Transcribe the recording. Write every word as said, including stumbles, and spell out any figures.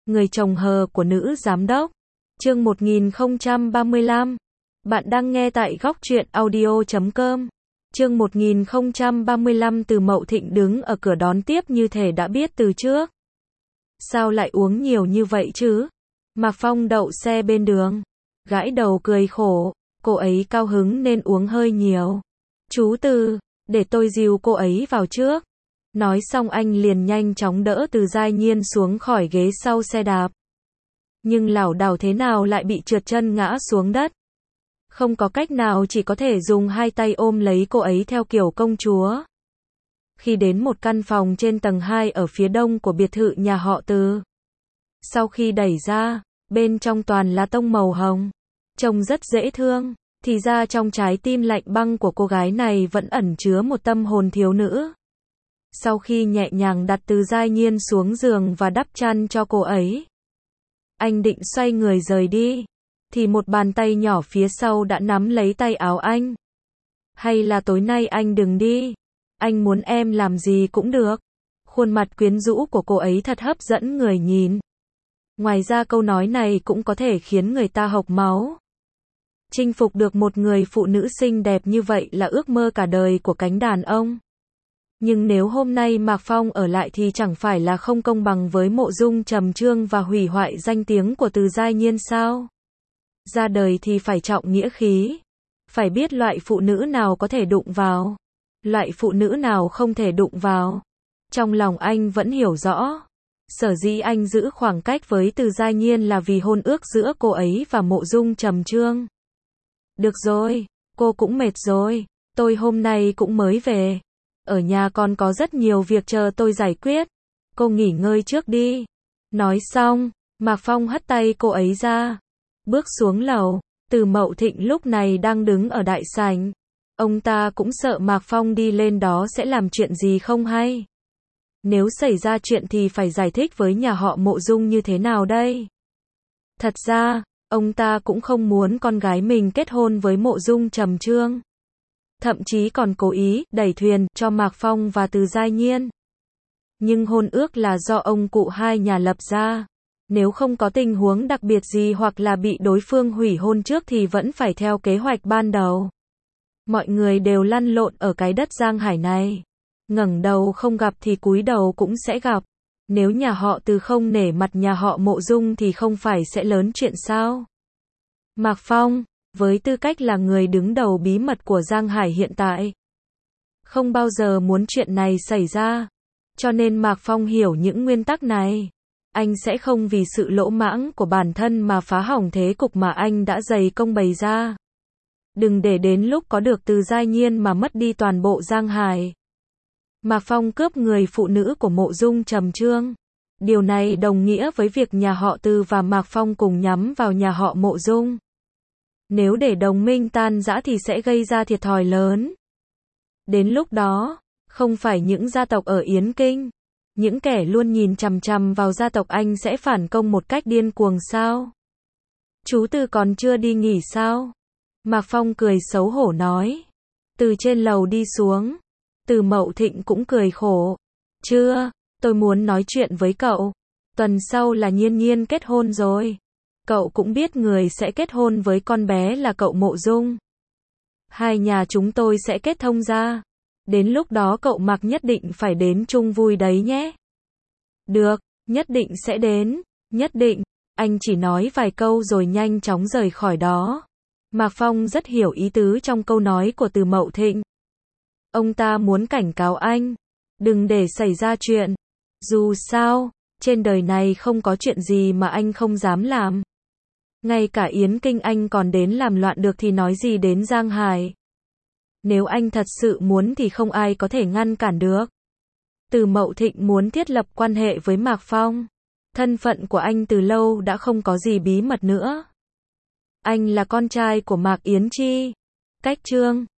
Người chồng hờ của nữ giám đốc. Chương một nghìn không trăm ba mươi lăm. Bạn đang nghe tại góc truyện audio chấm com. Chương một nghìn không trăm ba mươi lăm. Từ Mậu Thịnh đứng ở cửa đón tiếp như thể đã biết từ trước. Sao lại uống nhiều như vậy chứ? Mạc Phong đậu xe bên đường, gãi đầu cười khổ, cô ấy cao hứng nên uống hơi nhiều. Chú Từ, để tôi dìu cô ấy vào trước. Nói xong anh liền nhanh chóng đỡ Từ Giai Nhiên xuống khỏi ghế sau xe đạp. Nhưng lảo đảo thế nào lại bị trượt chân ngã xuống đất. Không có cách nào, chỉ có thể dùng hai tay ôm lấy cô ấy theo kiểu công chúa. Khi đến một căn phòng trên tầng hai ở phía đông của biệt thự nhà họ Từ. Sau khi đẩy ra, bên trong toàn là tông màu hồng, trông rất dễ thương, thì ra trong trái tim lạnh băng của cô gái này vẫn ẩn chứa một tâm hồn thiếu nữ. Sau khi nhẹ nhàng đặt Từ Giai Nhiên xuống giường và đắp chăn cho cô ấy, anh định xoay người rời đi, thì một bàn tay nhỏ phía sau đã nắm lấy tay áo anh. Hay là tối nay anh đừng đi, anh muốn em làm gì cũng được. Khuôn mặt quyến rũ của cô ấy thật hấp dẫn người nhìn. Ngoài ra câu nói này cũng có thể khiến người ta hộc máu. Chinh phục được một người phụ nữ xinh đẹp như vậy là ước mơ cả đời của cánh đàn ông. Nhưng nếu hôm nay Mạc Phong ở lại thì chẳng phải là không công bằng với Mộ Dung Trầm Trương và hủy hoại danh tiếng của Từ Giai Nhiên sao? Ra đời thì phải trọng nghĩa khí, phải biết loại phụ nữ nào có thể đụng vào, loại phụ nữ nào không thể đụng vào. Trong lòng anh vẫn hiểu rõ, sở dĩ anh giữ khoảng cách với Từ Giai Nhiên là vì hôn ước giữa cô ấy và Mộ Dung Trầm Trương. Được rồi, cô cũng mệt rồi, tôi hôm nay cũng mới về. Ở nhà còn có rất nhiều việc chờ tôi giải quyết. Cô nghỉ ngơi trước đi. Nói xong, Mạc Phong hất tay cô ấy ra. Bước xuống lầu, Từ Mậu Thịnh lúc này đang đứng ở đại sảnh. Ông ta cũng sợ Mạc Phong đi lên đó sẽ làm chuyện gì không hay. Nếu xảy ra chuyện thì phải giải thích với nhà họ Mộ Dung như thế nào đây? Thật ra, ông ta cũng không muốn con gái mình kết hôn với Mộ Dung Trầm Trương. Thậm chí còn cố ý đẩy thuyền cho Mạc Phong và Từ Giai Nhiên. Nhưng hôn ước là do ông cụ hai nhà lập ra. Nếu không có tình huống đặc biệt gì hoặc là bị đối phương hủy hôn trước thì vẫn phải theo kế hoạch ban đầu. Mọi người đều lăn lộn ở cái đất Giang Hải này. Ngẩng đầu không gặp thì cúi đầu cũng sẽ gặp. Nếu nhà họ Từ không nể mặt nhà họ Mộ Dung thì không phải sẽ lớn chuyện sao? Mạc Phong, với tư cách là người đứng đầu bí mật của Giang Hải hiện tại, không bao giờ muốn chuyện này xảy ra. Cho nên Mạc Phong hiểu những nguyên tắc này. Anh sẽ không vì sự lỗ mãng của bản thân mà phá hỏng thế cục mà anh đã dày công bày ra. Đừng để đến lúc có được Từ Giai Nhiên mà mất đi toàn bộ Giang Hải. Mạc Phong cướp người phụ nữ của Mộ Dung Trầm Trương. Điều này đồng nghĩa với việc nhà họ Từ và Mạc Phong cùng nhắm vào nhà họ Mộ Dung. Nếu để đồng minh tan rã thì sẽ gây ra thiệt thòi lớn. Đến lúc đó, không phải những gia tộc ở Yến Kinh, những kẻ luôn nhìn chằm chằm vào gia tộc anh sẽ phản công một cách điên cuồng sao? Chú Từ còn chưa đi nghỉ sao? Mạc Phong cười xấu hổ nói. Từ trên lầu đi xuống, Từ Mậu Thịnh cũng cười khổ. Chưa, tôi muốn nói chuyện với cậu. Tuần sau là Nhiên Nhiên kết hôn rồi. Cậu cũng biết người sẽ kết hôn với con bé là cậu Mộ Dung. Hai nhà chúng tôi sẽ kết thông ra. Đến lúc đó cậu Mạc nhất định phải đến chung vui đấy nhé. Được, nhất định sẽ đến, nhất định. Anh chỉ nói vài câu rồi nhanh chóng rời khỏi đó. Mạc Phong rất hiểu ý tứ trong câu nói của Từ Mậu Thịnh. Ông ta muốn cảnh cáo anh, đừng để xảy ra chuyện. Dù sao, trên đời này không có chuyện gì mà anh không dám làm. Ngay cả Yến Kinh anh còn đến làm loạn được thì nói gì đến Giang Hải. Nếu anh thật sự muốn thì không ai có thể ngăn cản được. Từ Mậu Thịnh muốn thiết lập quan hệ với Mạc Phong. Thân phận của anh từ lâu đã không có gì bí mật nữa. Anh là con trai của Mạc Yến Chi. Cách Trương,